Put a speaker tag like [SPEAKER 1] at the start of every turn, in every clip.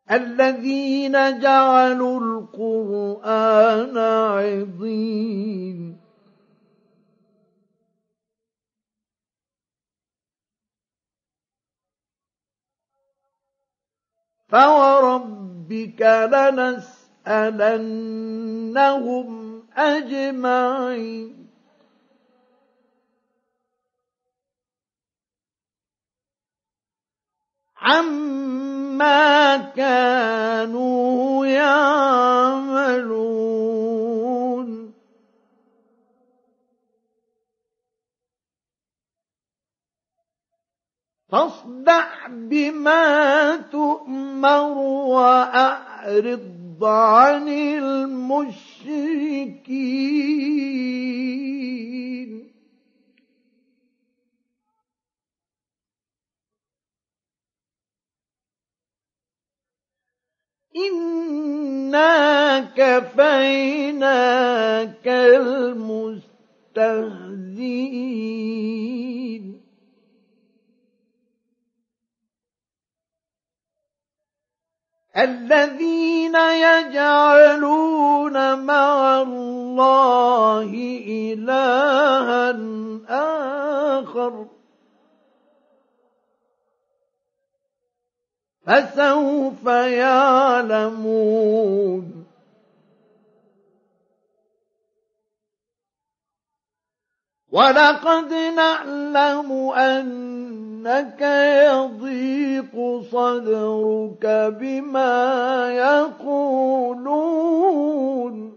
[SPEAKER 1] الذين جعلوا القرآن عضين فوربك لنسألنهم أجمعين عما كانوا يعملون فاصدع بما تؤمر وأعرض عن المشركين إنا كفيناك المستهزئين الذين يجعلون مع الله إلها آخر فسوف يعلمون ولقد نعلم أنك يضيق صدرك بما يقولون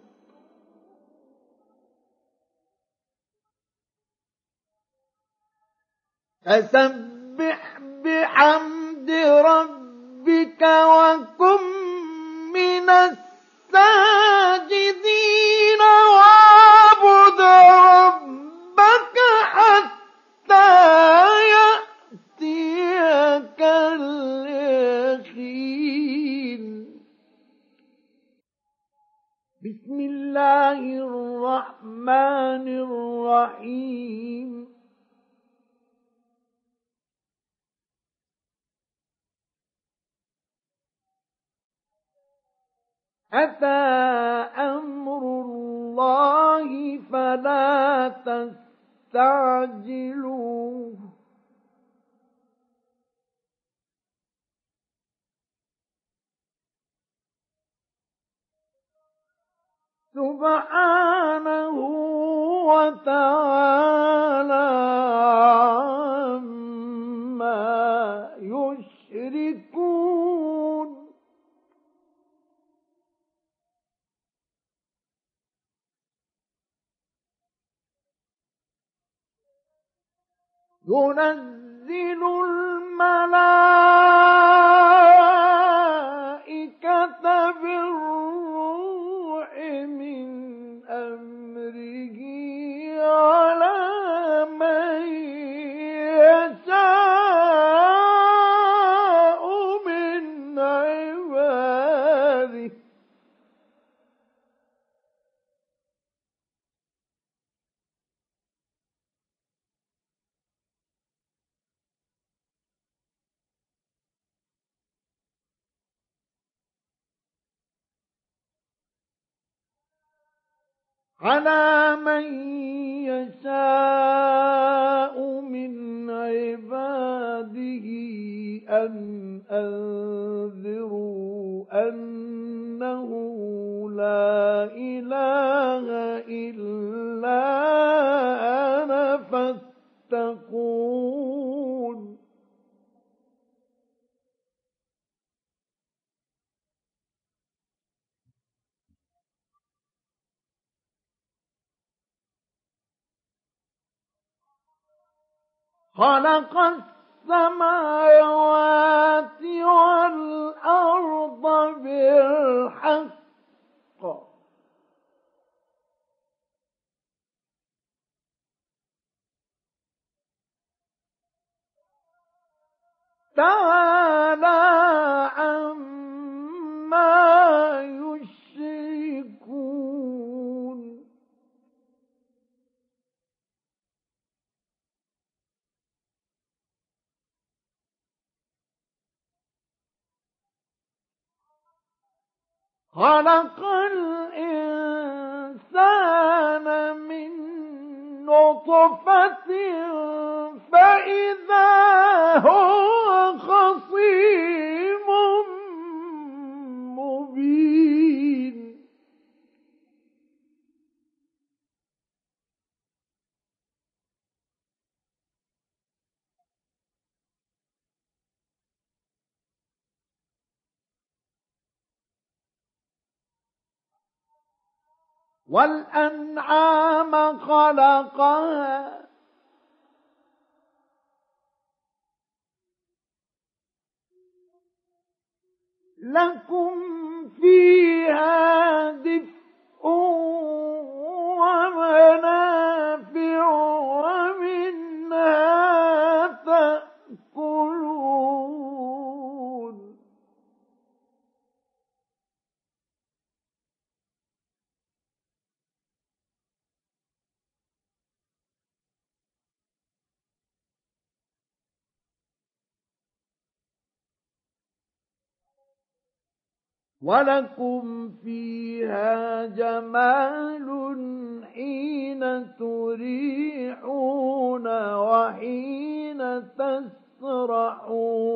[SPEAKER 1] فسبح بحمد ربك وكن من الساجدين واعبد ربك حتى يأتيك اليقين بسم الله الرحمن الرحيم أتى أمر الله فلا تستعجلوه سبحانه وتعالى عما يشركون ينزل الملائكة بالروح من أمره على من يشاء من عباده على من يشاء من عباده أن أنذروا أنه لا إله إلا أنا فاتقون خلق السماوات والأرض بالحق تعالى عما يشركون خلق الإنسان من نطفة فإذا هو خصيم مبين والأنعام خلقها لكم فيها دفء ومنافع ومنها تأكلون ولكم فيها جمال حين تريحون وحين تسرحون